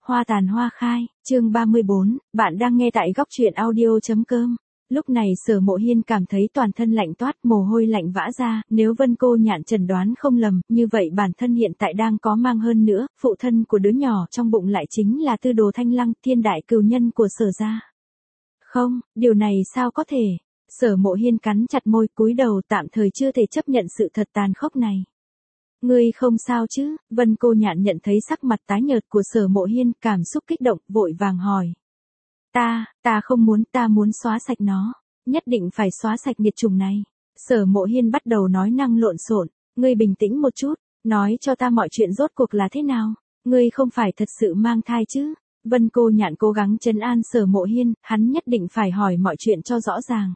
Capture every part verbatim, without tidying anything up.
Hoa tàn hoa khai, chương ba mươi bốn, bạn đang nghe tại góc truyện audio chấm com. Lúc này Sở Mộ Hiên cảm thấy toàn thân lạnh toát, mồ hôi lạnh vã ra, nếu Vân Cô Nhạn chẩn đoán không lầm, như vậy bản thân hiện tại đang có mang, hơn nữa, phụ thân của đứa nhỏ trong bụng lại chính là Tư Đồ Thanh Lăng, thiên đại cừu nhân của Sở gia. Không, điều này sao có thể? Sở Mộ Hiên cắn chặt môi, cúi đầu, tạm thời chưa thể chấp nhận sự thật tàn khốc này. Ngươi không sao chứ? Vân Cô Nhạn nhận thấy sắc mặt tái nhợt của Sở Mộ Hiên, cảm xúc kích động, vội vàng hỏi. Ta, ta không muốn, ta muốn xóa sạch nó. Nhất định phải xóa sạch nghiệt chủng này. Sở Mộ Hiên bắt đầu nói năng lộn xộn. Ngươi bình tĩnh một chút, nói cho ta mọi chuyện rốt cuộc là thế nào. Ngươi không phải thật sự mang thai chứ? Vân Cô Nhạn cố gắng trấn an Sở Mộ Hiên, hắn nhất định phải hỏi mọi chuyện cho rõ ràng.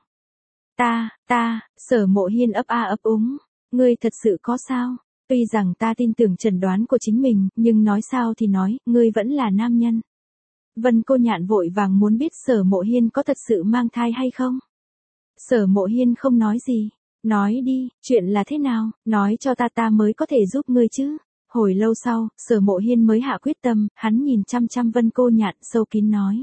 Ta, ta, Sở Mộ Hiên ấp a ấp úng. Ngươi thật sự có sao? Tuy rằng ta tin tưởng chẩn đoán của chính mình, nhưng nói sao thì nói, ngươi vẫn là nam nhân. Vân Cô Nhạn vội vàng muốn biết Sở Mộ Hiên có thật sự mang thai hay không. Sở Mộ Hiên không nói gì. Nói đi, chuyện là thế nào, nói cho ta ta mới có thể giúp ngươi chứ. Hồi lâu sau, Sở Mộ Hiên mới hạ quyết tâm, hắn nhìn chăm chăm Vân Cô Nhạn, sâu kín nói.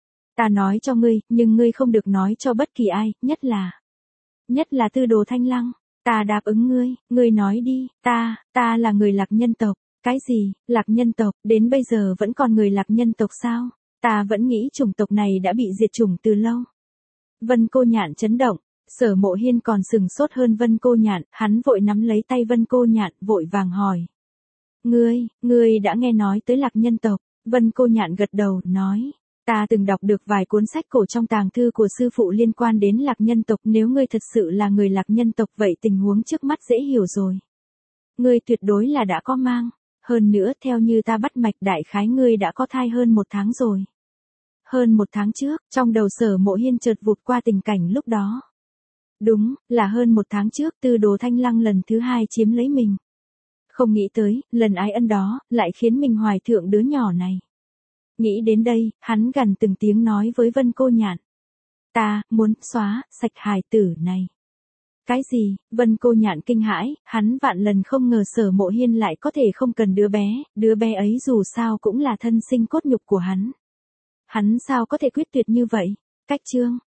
Ta nói cho ngươi, nhưng ngươi không được nói cho bất kỳ ai, nhất là... Nhất là Tư Đồ Thanh Lăng. Ta đáp ứng ngươi, ngươi nói đi, ta, ta là người Lạc nhân tộc. Cái gì, Lạc nhân tộc, đến bây giờ vẫn còn người Lạc nhân tộc sao? Ta vẫn nghĩ chủng tộc này đã bị diệt chủng từ lâu. Vân Cô Nhạn chấn động, Sở Mộ Hiên còn sừng sốt hơn Vân Cô Nhạn, hắn vội nắm lấy tay Vân Cô Nhạn, vội vàng hỏi. Ngươi, ngươi đã nghe nói tới Lạc nhân tộc? Vân Cô Nhạn gật đầu, nói. Ta từng đọc được vài cuốn sách cổ trong tàng thư của sư phụ liên quan đến Lạc nhân tộc, nếu ngươi thật sự là người Lạc nhân tộc vậy tình huống trước mắt dễ hiểu rồi. Ngươi tuyệt đối là đã có mang, hơn nữa theo như ta bắt mạch đại khái ngươi đã có thai hơn một tháng rồi. Hơn một tháng trước, trong đầu Sở Mộ Hiên chợt vụt qua tình cảnh lúc đó. Đúng, là hơn một tháng trước Tư Đồ Thanh Lăng lần thứ hai chiếm lấy mình. Không nghĩ tới, lần ái ân đó, lại khiến mình hoài thượng đứa nhỏ này. Nghĩ đến đây, hắn gằn từng tiếng nói với Vân Cô Nhạn. Ta, muốn, xóa, sạch hài tử này. Cái gì? Vân Cô Nhạn kinh hãi, hắn vạn lần không ngờ Sở Mộ Hiên lại có thể không cần đứa bé, đứa bé ấy dù sao cũng là thân sinh cốt nhục của hắn. Hắn sao có thể quyết tuyệt như vậy? Cách chương,